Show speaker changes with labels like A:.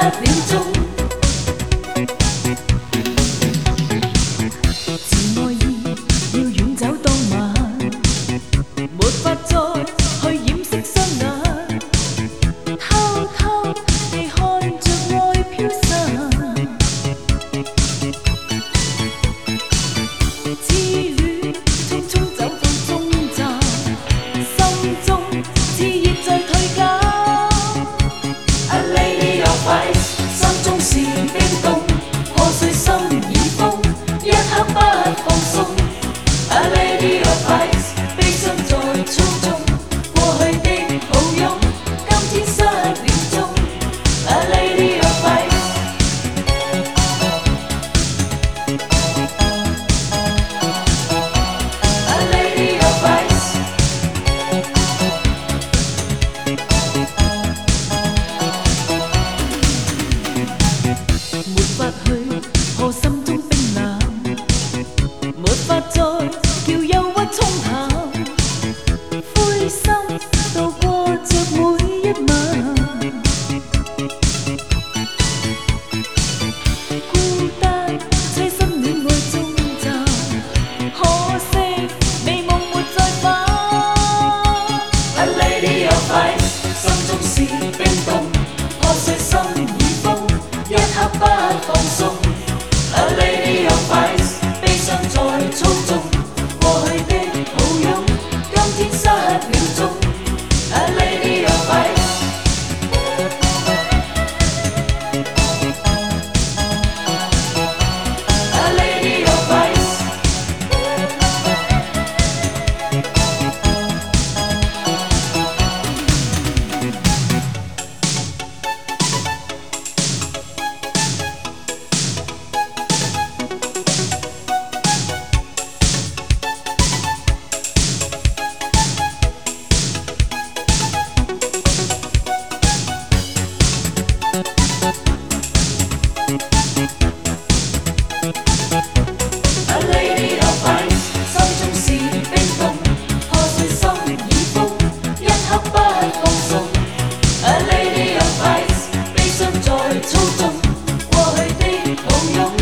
A: 秒鐘。自愛意要遠走當晚，沒法再去掩飾雙眼，偷偷地看着愛飄散。痴戀匆匆走到終站，心中熾熱在退減。A lady of ice， 心中是冰凍，破碎心已瘋，一刻不放鬆。A lady of ice， 悲傷在操縱，過去的抱擁，今天失了蹤。A lady of ice。沒法去破心中冰冷，沒法再叫憂鬱沖淡，灰心度過着每一晚，孤單棲身戀愛終站，可惜美夢沒再返。A lady of ice， 心中是冰凍，破碎心已瘋，一刻不放鬆。A lady of ice， 悲傷在操縱，過去的抱擁，今天失了蹤。A lady of ice。A lady of ice。A lady of ice， 心中是冰凍，破碎心已瘋，一刻不放鬆。A lady of ice， 悲傷在操縱，過去的抱擁。